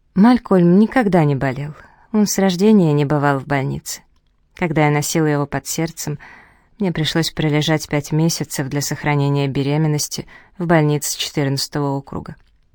Малькольм никогда не болел. Он с рождения не бывал в больнице. Когда я носила его под сердцем, мне пришлось пролежать 5 месяцев для сохранения беременности в больнице 14-го округа.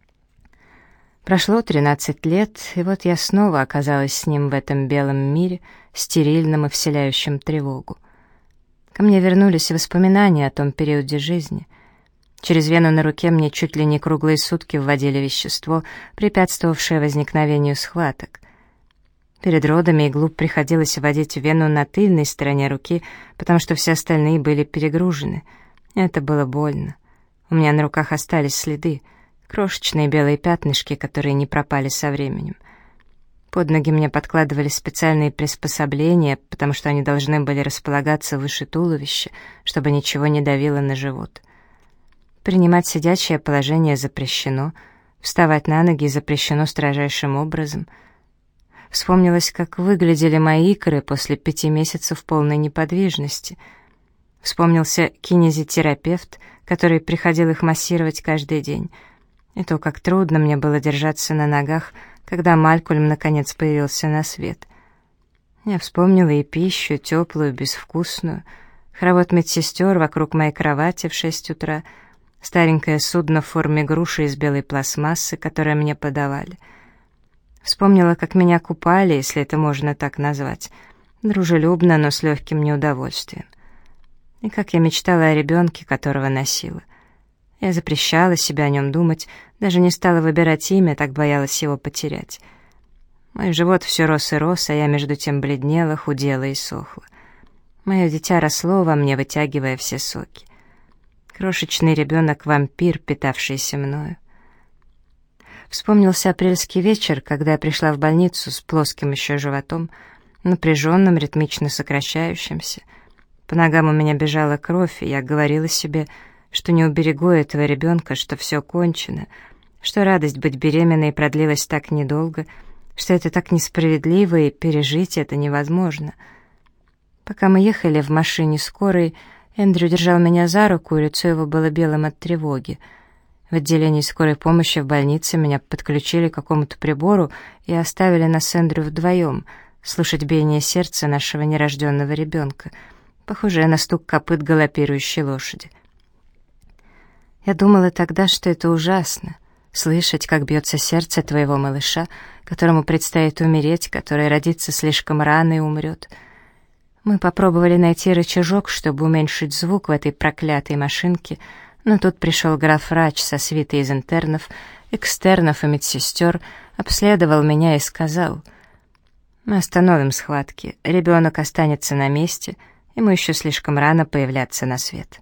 Прошло 13 лет, и вот я снова оказалась с ним в этом белом мире, стерильном и вселяющем тревогу. Ко мне вернулись воспоминания о том периоде жизни. Через вену на руке мне чуть ли не круглые сутки вводили вещество, препятствовавшее возникновению схваток. Перед родами иглу приходилось вводить в вену на тыльной стороне руки, потому что все остальные были перегружены. Это было больно. У меня на руках остались следы, крошечные белые пятнышки, которые не пропали со временем. Под ноги мне подкладывали специальные приспособления, потому что они должны были располагаться выше туловища, чтобы ничего не давило на живот. Принимать сидячее положение запрещено, вставать на ноги запрещено строжайшим образом. Вспомнилось, как выглядели мои икры после 5 месяцев полной неподвижности. Вспомнился кинезитерапевт, который приходил их массировать каждый день. И то, как трудно мне было держаться на ногах, когда Малькольм наконец появился на свет. Я вспомнила и пищу, теплую, безвкусную, хоровод медсестер вокруг моей кровати в 6 утра, старенькое судно в форме груши из белой пластмассы, которое мне подавали. Вспомнила, как меня купали, если это можно так назвать, дружелюбно, но с легким неудовольствием. И как я мечтала о ребенке, которого носила. Я запрещала себе о нем думать, даже не стала выбирать имя, так боялась его потерять. Мой живот все рос и рос, а я между тем бледнела, худела и сохла. Мое дитя росло во мне, вытягивая все соки. Крошечный ребенок-вампир, питавшийся мною. Вспомнился апрельский вечер, когда я пришла в больницу с плоским еще животом, напряженным, ритмично сокращающимся. По ногам у меня бежала кровь, и я говорила себе, что не уберегу этого ребенка, что все кончено, что радость быть беременной продлилась так недолго, что это так несправедливо, и пережить это невозможно. Пока мы ехали в машине скорой, Эндрю держал меня за руку, и лицо его было белым от тревоги. В отделении скорой помощи в больнице меня подключили к какому-то прибору и оставили нас с Эндрю вдвоем, слушать биение сердца нашего нерожденного ребенка, похожее на стук копыт галопирующей лошади. Я думала тогда, что это ужасно — слышать, как бьется сердце твоего малыша, которому предстоит умереть, который родится слишком рано и умрет. Мы попробовали найти рычажок, чтобы уменьшить звук в этой проклятой машинке, но тут пришел граф-врач со свитой из интернов, экстернов и медсестер, обследовал меня и сказал: «Мы остановим схватки, ребенок останется на месте, ему еще слишком рано появляться на свет».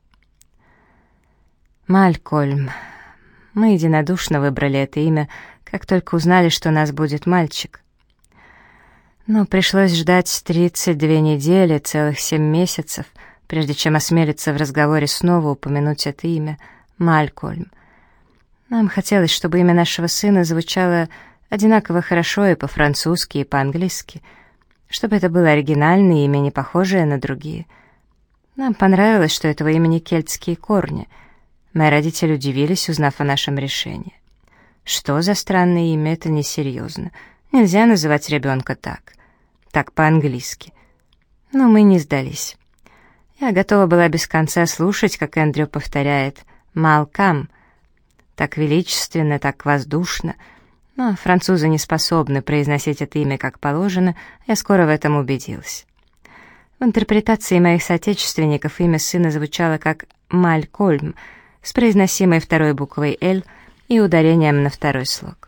Малькольм. Мы единодушно выбрали это имя, как только узнали, что у нас будет мальчик. Но пришлось ждать 32 недели, целых 7 месяцев, прежде чем осмелиться в разговоре снова упомянуть это имя — Малькольм. Нам хотелось, чтобы имя нашего сына звучало одинаково хорошо и по-французски, и по-английски, чтобы это было оригинальное имя, не похожее на другие. Нам понравилось, что этого имени кельтские корни. Мои родители удивились, узнав о нашем решении. Что за странное имя, это несерьезно. Нельзя называть ребенка так по-английски. Но мы не сдались. Я готова была без конца слушать, как Эндрю повторяет «Малкам». Так величественно, так воздушно. Но французы не способны произносить это имя как положено, я скоро в этом убедилась. В интерпретации моих соотечественников имя сына звучало как «Малькольм», с произносимой второй буквой «Л» и ударением на второй слог.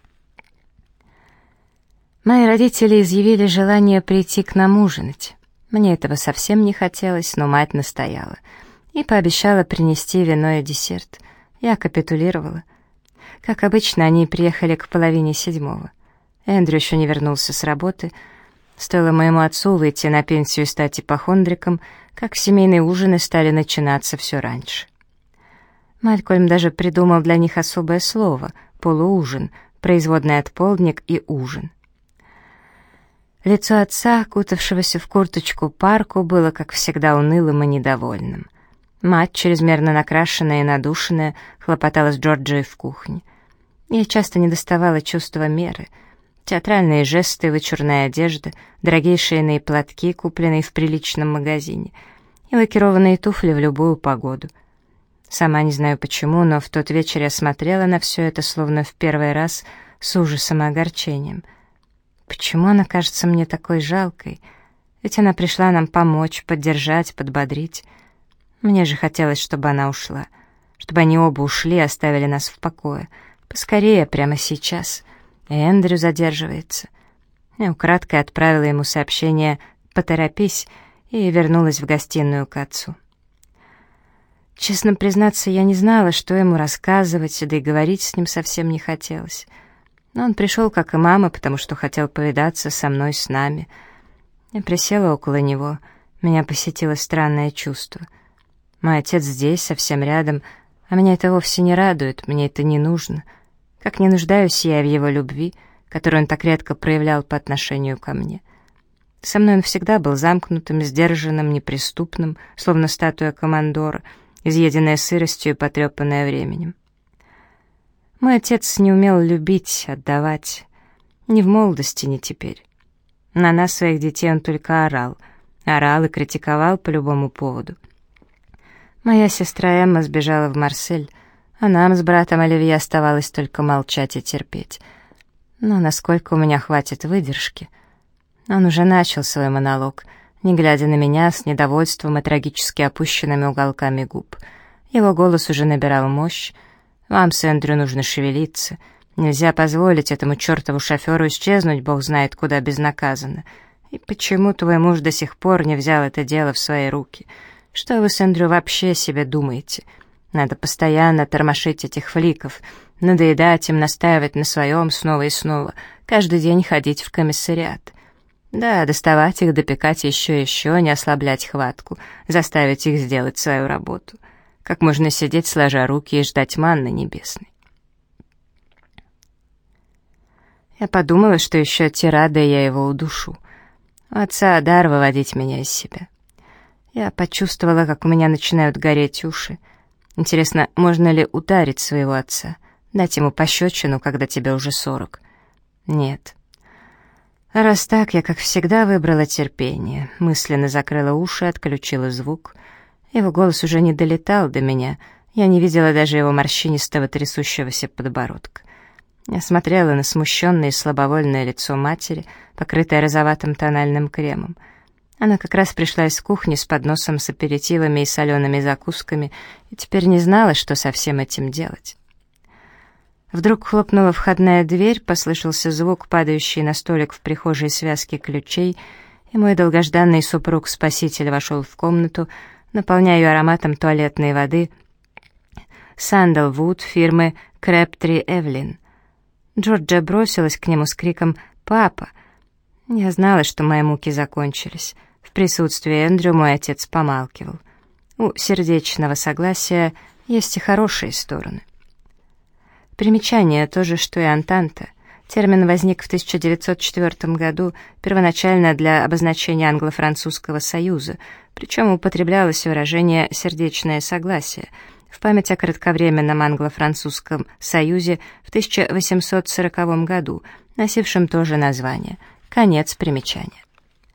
Мои родители изъявили желание прийти к нам ужинать. Мне этого совсем не хотелось, но мать настояла и пообещала принести вино и десерт. Я капитулировала. Как обычно, они приехали к 6:30. Эндрю еще не вернулся с работы. Стоило моему отцу выйти на пенсию и стать ипохондриком, как семейные ужины стали начинаться все раньше. Малькольм даже придумал для них особое слово — полуужин, производное от полдник и ужин. Лицо отца, кутавшегося в курточку парку, было, как всегда, унылым и недовольным. Мать, чрезмерно накрашенная и надушенная, хлопотала с Джорджией в кухне. Ей часто недоставало чувства меры. Театральные жесты, вычурная одежда, дорогие шейные платки, купленные в приличном магазине, и лакированные туфли в любую погоду. Сама не знаю почему, но в тот вечер я смотрела на все это словно в первый раз с ужасом и огорчением. Почему она кажется мне такой жалкой? Ведь она пришла нам помочь, поддержать, подбодрить. Мне же хотелось, чтобы она ушла, чтобы они оба ушли и оставили нас в покое. Поскорее, прямо сейчас. И Эндрю задерживается. Я украдкой отправила ему сообщение «Поторопись» и вернулась в гостиную к отцу. Честно признаться, я не знала, что ему рассказывать, да и говорить с ним совсем не хотелось. Но он пришел, как и мама, потому что хотел повидаться со мной, с нами. Я присела около него, меня посетило странное чувство. Мой отец здесь, совсем рядом, а меня это вовсе не радует, мне это не нужно. Как не нуждаюсь я в его любви, которую он так редко проявлял по отношению ко мне. Со мной он всегда был замкнутым, сдержанным, неприступным, словно статуя командора, изъеденная сыростью и потрепанная временем. Мой отец не умел любить, отдавать. Ни в молодости, ни теперь. На нас, своих детей, он только орал. Орал и критиковал по любому поводу. Моя сестра Эмма сбежала в Марсель, а нам с братом Оливье оставалось только молчать и терпеть. Но насколько у меня хватит выдержки? Он уже начал свой монолог, не глядя на меня, с недовольством и трагически опущенными уголками губ. Его голос уже набирал мощь. «Вам с Эндрю нужно шевелиться. Нельзя позволить этому чертову шоферу исчезнуть, бог знает куда, безнаказанно. И почему твой муж до сих пор не взял это дело в свои руки? Что вы с Эндрю вообще себе думаете? Надо постоянно тормошить этих фликов, надоедать им, настаивать на своем снова и снова, каждый день ходить в комиссариат. Да, доставать их, допекать еще и еще, не ослаблять хватку, заставить их сделать свою работу. Как можно сидеть, сложа руки, и ждать манны небесной?» Я подумала, что еще тирадой я его удушу. У отца дар выводить меня из себя. Я почувствовала, как у меня начинают гореть уши. Интересно, можно ли ударить своего отца, дать ему пощечину, когда тебе уже 40? Нет. А раз так, я, как всегда, выбрала терпение, мысленно закрыла уши, отключила звук. Его голос уже не долетал до меня, я не видела даже его морщинистого трясущегося подбородка. Я смотрела на смущенное и слабовольное лицо матери, покрытое розоватым тональным кремом. Она как раз пришла из кухни с подносом с аперитивами и солеными закусками и теперь не знала, что со всем этим делать. Вдруг хлопнула входная дверь, послышался звук, падающий на столик в прихожей связки ключей, и мой долгожданный супруг-спаситель вошел в комнату, наполняя ее ароматом туалетной воды «Сандалвуд» фирмы «Крэптри Эвлин». Джорджия бросилась к нему с криком «Папа!». Я знала, что мои муки закончились. В присутствии Эндрю мой отец помалкивал. У сердечного согласия есть и хорошие стороны. Примечание то же, что и антанта. Термин возник в 1904 году, первоначально для обозначения англо-французского союза, причем употреблялось выражение «сердечное согласие» в память о кратковременном англо-французском союзе в 1840 году, носившем то же название. Конец примечания.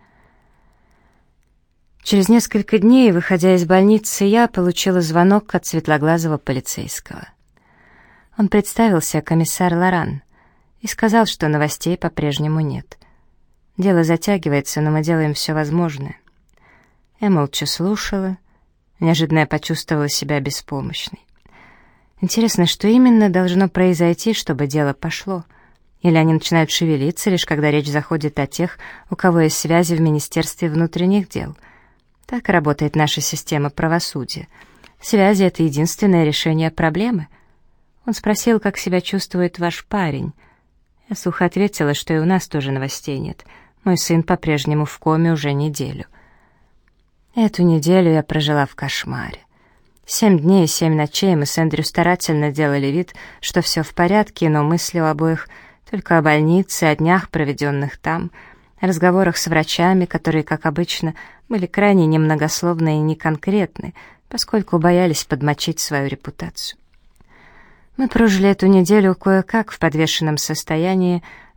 Через несколько дней, выходя из больницы, я получила звонок от светлоглазого полицейского. Он представился, комиссар Лоран, и сказал, что новостей по-прежнему нет. Дело затягивается, но мы делаем все возможное. Я молча слушала, неожиданно я почувствовала себя беспомощной. Интересно, что именно должно произойти, чтобы дело пошло? Или они начинают шевелиться, лишь когда речь заходит о тех, у кого есть связи в Министерстве внутренних дел? Так работает наша система правосудия. Связи — это единственное решение проблемы. Он спросил, как себя чувствует ваш парень. Я сухо ответила, что и у нас тоже новостей нет. Мой сын по-прежнему в коме уже неделю. Эту неделю я прожила в кошмаре. 7 дней и 7 ночей мы с Эндрю старательно делали вид, что все в порядке, но мысли у обоих только о больнице, о днях, проведенных там, о разговорах с врачами, которые, как обычно, были крайне немногословны и неконкретны, поскольку боялись подмочить свою репутацию. Мы прожили эту неделю кое-как в подвешенном состоянии,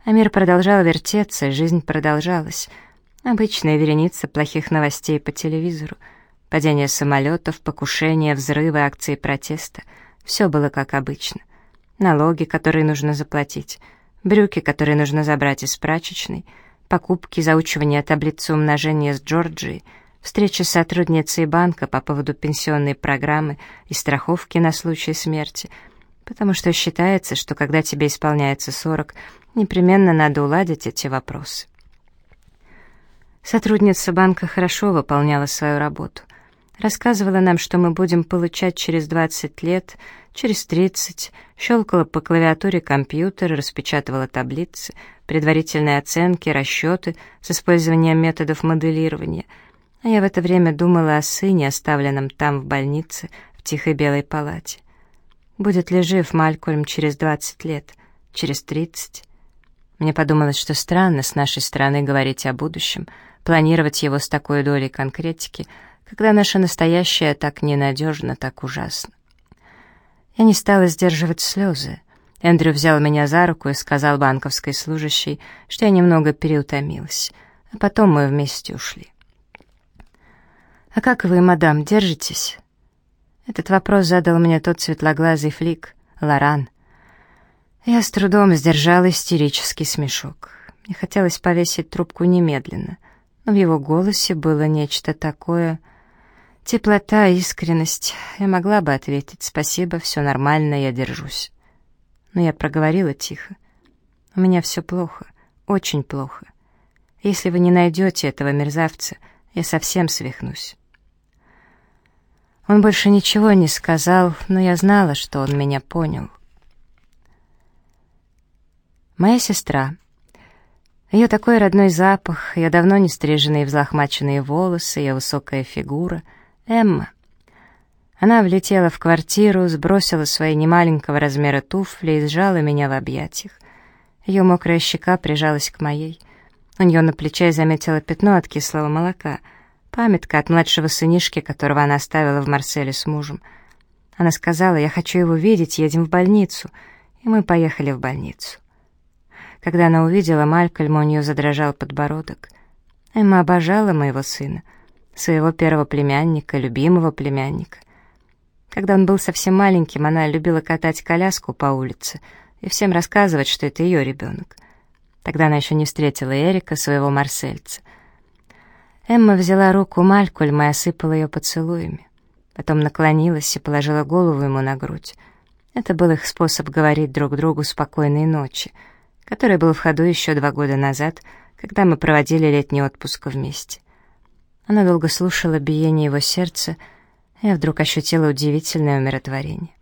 А мир продолжал вертеться, жизнь продолжалась. Обычная вереница плохих новостей по телевизору. Падение самолетов, покушения, взрывы, акции протеста. Все было как обычно. Налоги, которые нужно заплатить, брюки, которые нужно забрать из прачечной, покупки, заучивание таблицы умножения с Джорджией, встреча с сотрудницей банка по поводу пенсионной программы и страховки на случай смерти, потому что считается, что когда тебе исполняется 40, непременно надо уладить эти вопросы. Сотрудница банка хорошо выполняла свою работу. Рассказывала нам, что мы будем получать через 20 лет, через 30, щелкала по клавиатуре компьютера, распечатывала таблицы, предварительные оценки, расчеты с использованием методов моделирования. А я в это время думала о сыне, оставленном там, в больнице, в тихой белой палате. Будет ли жив Малькольм через 20 лет, через 30? Мне подумалось, что странно с нашей стороны говорить о будущем, планировать его с такой долей конкретики, когда наше настоящее так ненадежно, так ужасно. Я не стала сдерживать слезы. Эндрю взял меня за руку и сказал банковской служащей, что я немного переутомилась, а потом мы вместе ушли. «А как вы, мадам, держитесь?» Этот вопрос задал мне тот светлоглазый флик, Лоран. Я с трудом сдержала истерический смешок. Мне хотелось повесить трубку немедленно, но в его голосе было нечто такое... Теплота, искренность. Я могла бы ответить: «Спасибо, все нормально, я держусь». Но я проговорила тихо: «У меня все плохо, очень плохо. Если вы не найдете этого мерзавца, я совсем свихнусь». Он больше ничего не сказал, но я знала, что он меня понял. Моя сестра. Ее такой родной запах, ее давно не стриженные взлохмаченные волосы, ее высокая фигура. Эмма. Она влетела в квартиру, сбросила свои немаленького размера туфли и сжала меня в объятиях. Ее мокрая щека прижалась к моей. У нее на плече я заметила пятно от кислого молока, памятка от младшего сынишки, которого она оставила в Марселе с мужем. Она сказала: «Я хочу его видеть, едем в больницу». И мы поехали в больницу. Когда она увидела Малькольма, у нее задрожал подбородок. Эмма обожала моего сына, своего первого племянника, любимого племянника. Когда он был совсем маленьким, она любила катать коляску по улице и всем рассказывать, что это ее ребенок. Тогда она еще не встретила Эрика, своего марсельца. Эмма взяла руку Малькольма и осыпала ее поцелуями. Потом наклонилась и положила голову ему на грудь. Это был их способ говорить друг другу «спокойной ночи», который был в ходу еще 2 года назад, когда мы проводили летний отпуск вместе. Она долго слушала биение его сердца, и я вдруг ощутила удивительное умиротворение.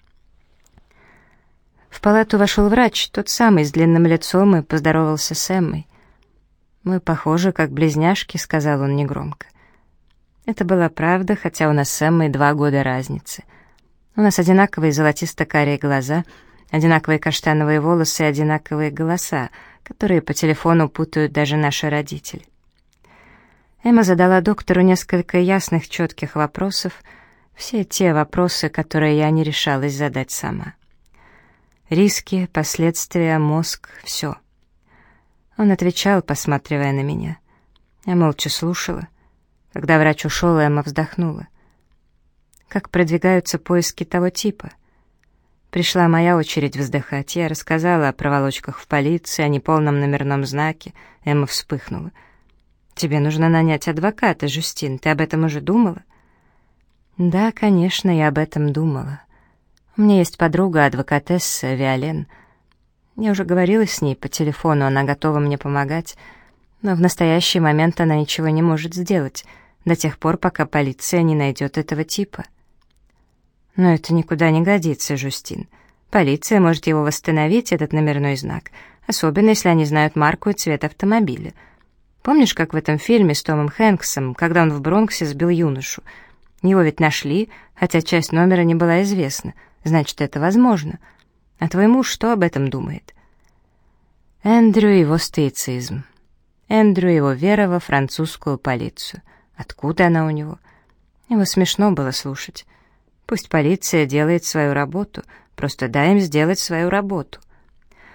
В палату вошел врач, тот самый, с длинным лицом, и поздоровался с Эммой. «Мы похожи, как близняшки», — сказал он негромко. Это была правда, хотя у нас с Эммой 2 года разницы. У нас одинаковые золотисто-карие глаза, одинаковые каштановые волосы и одинаковые голоса, которые по телефону путают даже наши родители. Эмма задала доктору несколько ясных, четких вопросов, все те вопросы, которые я не решалась задать сама. Риски, последствия, мозг — все. Он отвечал, посматривая на меня. Я молча слушала. Когда врач ушел, Эмма вздохнула. Как продвигаются поиски того типа? Пришла моя очередь вздыхать. Я рассказала о проволочках в полиции, о неполном номерном знаке. Эмма вспыхнула. «Тебе нужно нанять адвоката, Жюстин. Ты об этом уже думала?» «Да, конечно, я об этом думала. У меня есть подруга, адвокатесса Виолен. Я уже говорила с ней по телефону, она готова мне помогать, но в настоящий момент она ничего не может сделать, до тех пор, пока полиция не найдет этого типа». «Но это никуда не годится, Жюстин. Полиция может его восстановить, этот номерной знак, особенно если они знают марку и цвет автомобиля. Помнишь, как в этом фильме с Томом Хэнксом, когда он в Бронксе сбил юношу? Его ведь нашли, хотя часть номера не была известна. Значит, это возможно. А твой муж что об этом думает?» Эндрю и его стоицизм. Эндрю и его вера во французскую полицию. Откуда она у него? Его смешно было слушать. Пусть полиция делает свою работу, просто дай им сделать свою работу.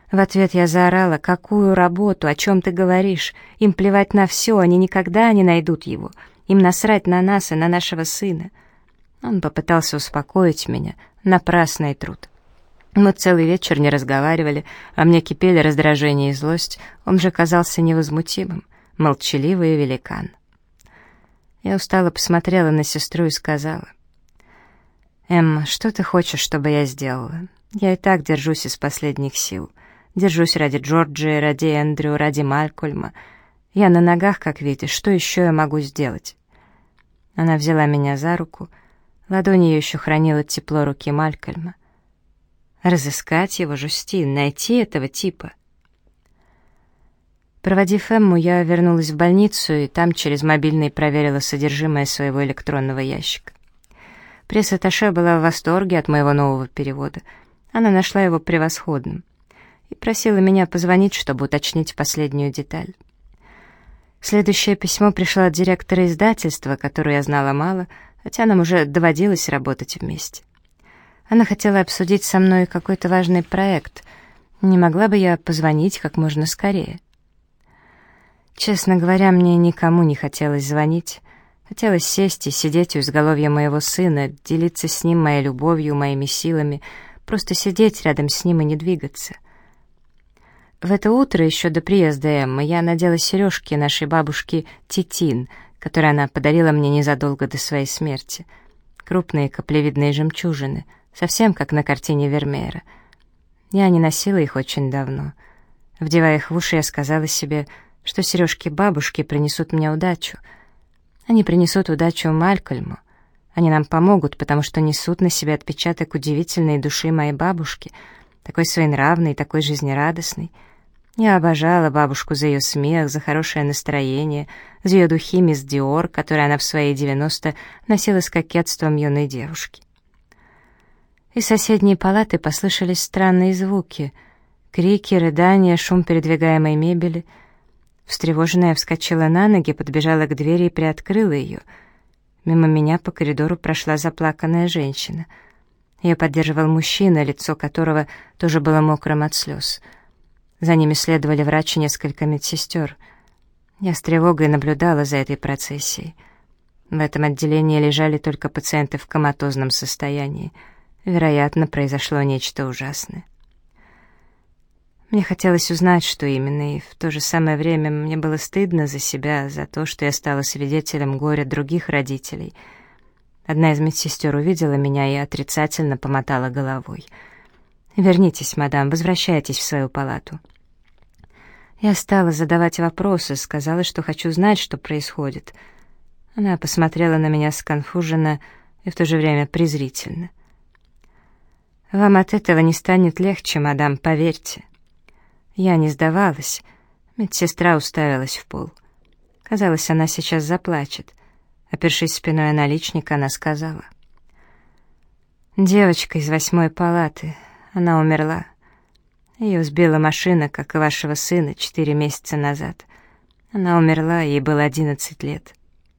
В ответ я заорала: «Какую работу? О чем ты говоришь? Им плевать на все, они никогда не найдут его. Им насрать на нас и на нашего сына». Он попытался успокоить меня. Напрасный труд. Мы целый вечер не разговаривали, а мне кипели раздражение и злость. Он же казался невозмутимым, молчаливый великан. Я устало посмотрела на сестру и сказала: «Эмма, что ты хочешь, чтобы я сделала? Я и так держусь из последних сил. Держусь ради Джорджии, ради Эндрю, ради Малькольма. Я на ногах, как видишь, что еще я могу сделать?» Она взяла меня за руку. Ладонь ее еще хранила тепло руки Малькольма. «Разыскать его, Жюстин, найти этого типа». Проводив Эмму, я вернулась в больницу и там через мобильный проверила содержимое своего электронного ящика. Пресс-атташе была в восторге от моего нового перевода. Она нашла его превосходным и просила меня позвонить, чтобы уточнить последнюю деталь. Следующее письмо пришло от директора издательства, которую я знала мало, хотя нам уже доводилось работать вместе. Она хотела обсудить со мной какой-то важный проект. Не могла бы я позвонить как можно скорее? Честно говоря, мне никому не хотелось звонить. Хотелось сесть и сидеть у изголовья моего сына, делиться с ним моей любовью, моими силами, просто сидеть рядом с ним и не двигаться. В это утро, еще до приезда Эммы, я надела сережки нашей бабушки Титин, которые она подарила мне незадолго до своей смерти. Крупные каплевидные жемчужины, совсем как на картине Вермеера. Я не носила их очень давно. Вдевая их в уши, я сказала себе, что сережки бабушки принесут мне удачу. Они принесут удачу Малькольму. Они нам помогут, потому что несут на себе отпечаток удивительной души моей бабушки, такой своенравной, такой жизнерадостной. Я обожала бабушку за ее смех, за хорошее настроение, за ее духи мисс Диор, которые она в свои 90 носила с кокетством юной девушки. Из соседней палаты послышались странные звуки: крики, рыдания, шум передвигаемой мебели. Встревоженная вскочила на ноги, подбежала к двери и приоткрыла ее. Мимо меня по коридору прошла заплаканная женщина. Ее поддерживал мужчина, лицо которого тоже было мокрым от слез. За ними следовали врач и несколько медсестер. Я с тревогой наблюдала за этой процессией. В этом отделении лежали только пациенты в коматозном состоянии. Вероятно, произошло нечто ужасное. Мне хотелось узнать, что именно, и в то же самое время мне было стыдно за себя, за то, что я стала свидетелем горя других родителей. Одна из медсестер увидела меня и отрицательно помотала головой. «Вернитесь, мадам, возвращайтесь в свою палату». Я стала задавать вопросы, сказала, что хочу знать, что происходит. Она посмотрела на меня сконфуженно и в то же время презрительно. «Вам от этого не станет легче, мадам, поверьте». Я не сдавалась. Медсестра уставилась в пол. Казалось, она сейчас заплачет. Опершись спиной о наличник, она сказала: «Девочка из 8-й палаты. Она умерла. Ее сбила машина, как и вашего сына, 4 месяца назад. Она умерла, ей было 11 лет».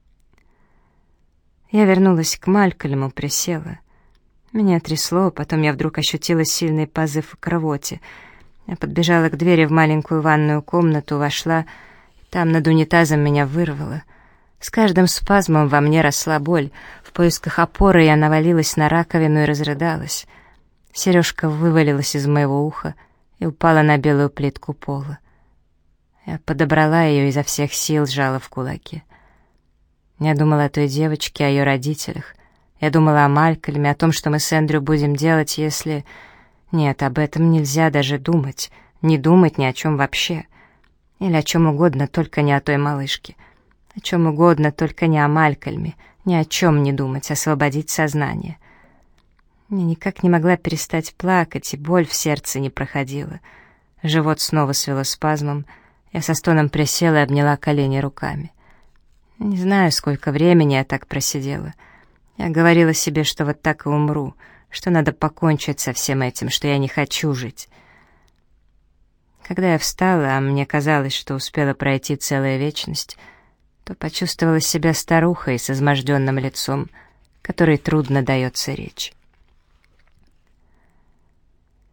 Я вернулась к Малькольму, присела. Меня трясло, потом я вдруг ощутила сильный позыв к рвоте. Я подбежала к двери в маленькую ванную комнату, вошла, и там над унитазом меня вырвало. С каждым спазмом во мне росла боль. В поисках опоры я навалилась на раковину и разрыдалась. Сережка вывалилась из моего уха и упала на белую плитку пола. Я подобрала ее и изо всех сил сжала в кулаки. Я думала о той девочке, о ее родителях. Я думала о Малькольме, о том, что мы с Эндрю будем делать, если... Нет, об этом нельзя даже думать. Не думать ни о чем вообще. Или о чем угодно, только не о той малышке. О чем угодно, только не о Малькольме. Ни о чем не думать, освободить сознание. Я никак не могла перестать плакать, и боль в сердце не проходила. Живот снова свело спазмом. Я со стоном присела и обняла колени руками. Не знаю, сколько времени я так просидела. Я говорила себе, что вот так и умру, что надо покончить со всем этим, что я не хочу жить. Когда я встала, а мне казалось, что успела пройти целая вечность, то почувствовала себя старухой с изможденным лицом, которой трудно дается речь.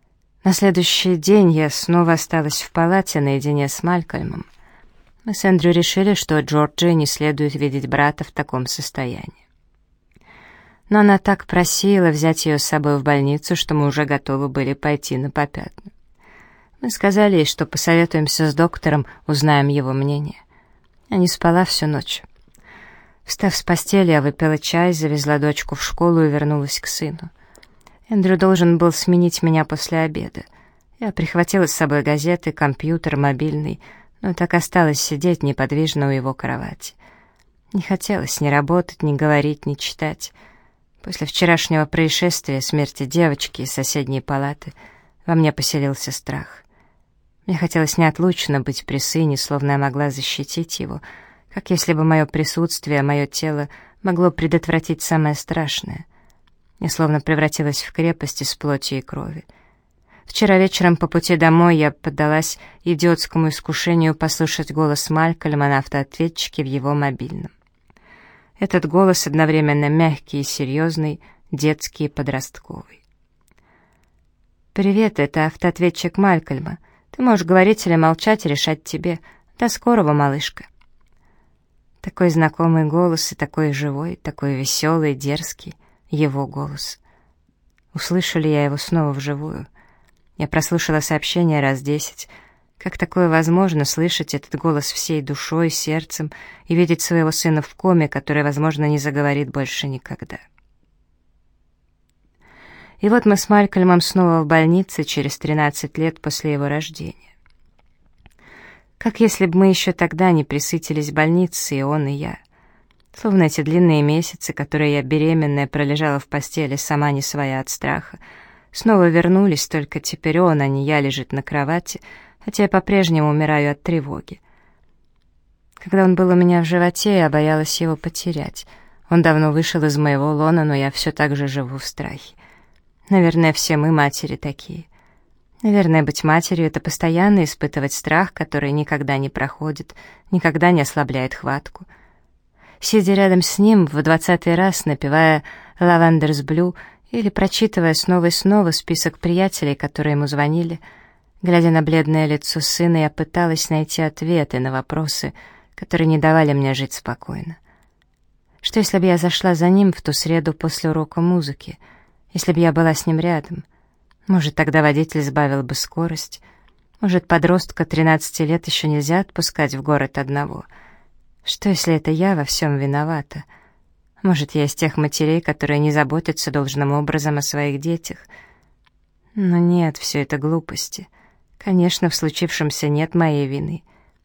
На следующий день я снова осталась в палате наедине с Малькольмом. Мы с Эндрю решили, что Джорджии не следует видеть брата в таком состоянии. Но она так просила взять ее с собой в больницу, что мы уже готовы были пойти на попятную. Мы сказали ей, что посоветуемся с доктором, узнаем его мнение. Я не спала всю ночь. Встав с постели, я выпила чай, завезла дочку в школу и вернулась к сыну. Эндрю должен был сменить меня после обеда. Я прихватила с собой газеты, компьютер, мобильный, но так осталась сидеть неподвижно у его кровати. Не хотелось ни работать, ни говорить, ни читать. После вчерашнего происшествия, смерти девочки из соседней палаты, во мне поселился страх. Мне хотелось неотлучно быть при сыне, словно я могла защитить его, как если бы мое присутствие, мое тело могло предотвратить самое страшное. Я словно превратилась в крепость из плоти и крови. Вчера вечером по пути домой я поддалась идиотскому искушению послушать голос Малькольма на автоответчике в его мобильном. Этот голос одновременно мягкий и серьезный, детский и подростковый. «Привет, это автоответчик Малькольма. Ты можешь говорить или молчать, решать тебе. До скорого, малышка». Такой знакомый голос и такой живой, такой веселый, дерзкий. Его голос. Услышу ли я его снова вживую? Я прослушала сообщение раз 10. Как такое возможно, слышать этот голос всей душой, сердцем и видеть своего сына в коме, который, возможно, не заговорит больше никогда? И вот мы с Малькольмом снова в больнице через 13 лет после его рождения. Как если бы мы еще тогда не присытились больницей, и он, и я. Словно эти длинные месяцы, которые я беременная пролежала в постели, сама не своя от страха, снова вернулись, только теперь он, а не я, лежит на кровати, хотя я по-прежнему умираю от тревоги. Когда он был у меня в животе, я боялась его потерять. Он давно вышел из моего лона, но я все так же живу в страхе. Наверное, все мы матери такие. Наверное, быть матерью — это постоянно испытывать страх, который никогда не проходит, никогда не ослабляет хватку. Сидя рядом с ним, в 20-й раз напевая «Lavenders Blue» или прочитывая снова и снова список приятелей, которые ему звонили, глядя на бледное лицо сына, я пыталась найти ответы на вопросы, которые не давали мне жить спокойно. Что если бы я зашла за ним в ту среду после урока музыки, если бы я была с ним рядом? Может, тогда водитель сбавил бы скорость? Может, подростка 13 лет еще нельзя отпускать в город одного? Что, если это я во всем виновата? Может, я из тех матерей, которые не заботятся должным образом о своих детях? Но нет, все это глупости. Конечно, в случившемся нет моей вины.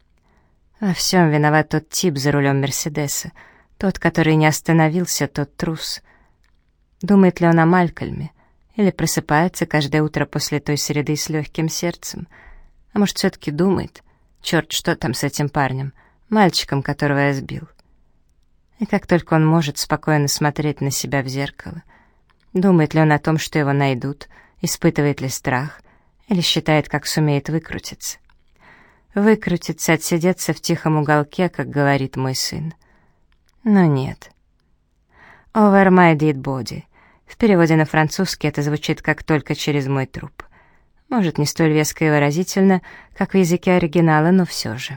Во всем виноват тот тип за рулем Мерседеса, тот, который не остановился, тот трус. Думает ли он о Малькольме? Или просыпается каждое утро после той среды с легким сердцем? А может, все-таки думает? Черт, что там с этим парнем? Мальчиком, которого я сбил. И как только он может спокойно смотреть на себя в зеркало, думает ли он о том, что его найдут, испытывает ли страх, или считает, как сумеет выкрутиться? Выкрутиться, отсидеться в тихом уголке, как говорит мой сын. Но нет. «Over my dead body». В переводе на французский это звучит как «только через мой труп». Может, не столь веско и выразительно, как в языке оригинала, но все же.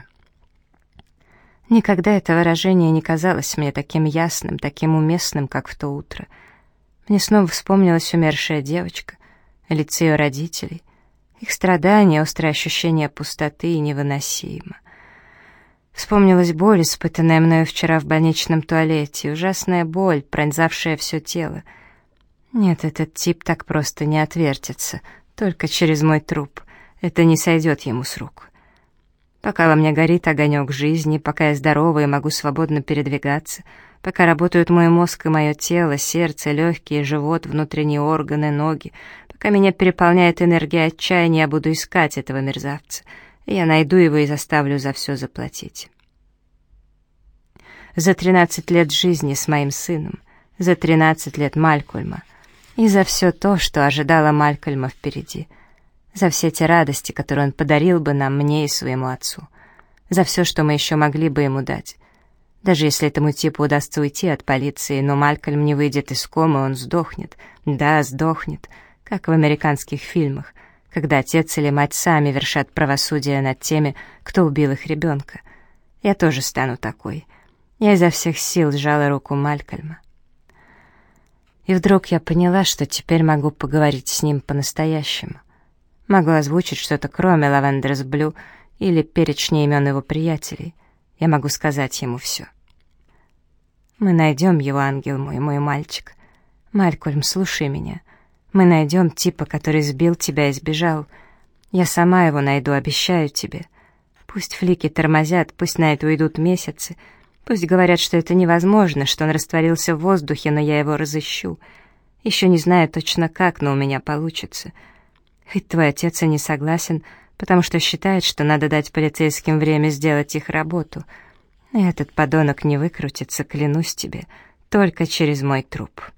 Никогда это выражение не казалось мне таким ясным, таким уместным, как в то утро. Мне снова вспомнилась умершая девочка, лица ее родителей, их страдания, острое ощущение пустоты и невыносимо. Вспомнилась боль, испытанная мною вчера в больничном туалете, ужасная боль, пронзавшая все тело. Нет, этот тип так просто не отвертится, только через мой труп. Это не сойдет ему с рук. Пока во мне горит огонек жизни, пока я здорова и могу свободно передвигаться, пока работают мой мозг и мое тело, сердце, легкие, живот, внутренние органы, ноги, пока меня переполняет энергия отчаяния, я буду искать этого мерзавца. Я найду его и заставлю за все заплатить. За 13 лет жизни с моим сыном, за 13 лет Малькольма, и за все то, что ожидало Малькольма впереди, за все те радости, которые он подарил бы нам, мне и своему отцу, за все, что мы еще могли бы ему дать. Даже если этому типу удастся уйти от полиции, но Малькольм не выйдет из комы, он сдохнет. Да, сдохнет, как в американских фильмах, когда отец или мать сами вершат правосудие над теми, кто убил их ребенка. Я тоже стану такой. Я изо всех сил сжала руку Малькольма. И вдруг я поняла, что теперь могу поговорить с ним по-настоящему. Могу озвучить что-то кроме «Лавендерс Блю» или перечня имен его приятелей. Я могу сказать ему все. Мы найдем его, ангел мой мальчик. Малькольм, слушай меня. Мы найдем типа, который сбил тебя и сбежал. Я сама его найду, обещаю тебе. Пусть флики тормозят, пусть на это уйдут месяцы, пусть говорят, что это невозможно, что он растворился в воздухе, но я его разыщу. Еще не знаю точно как, но у меня получится. Хоть твой отец и не согласен, потому что считает, что надо дать полицейским время сделать их работу. Этот подонок не выкрутится, клянусь тебе, только через мой труп».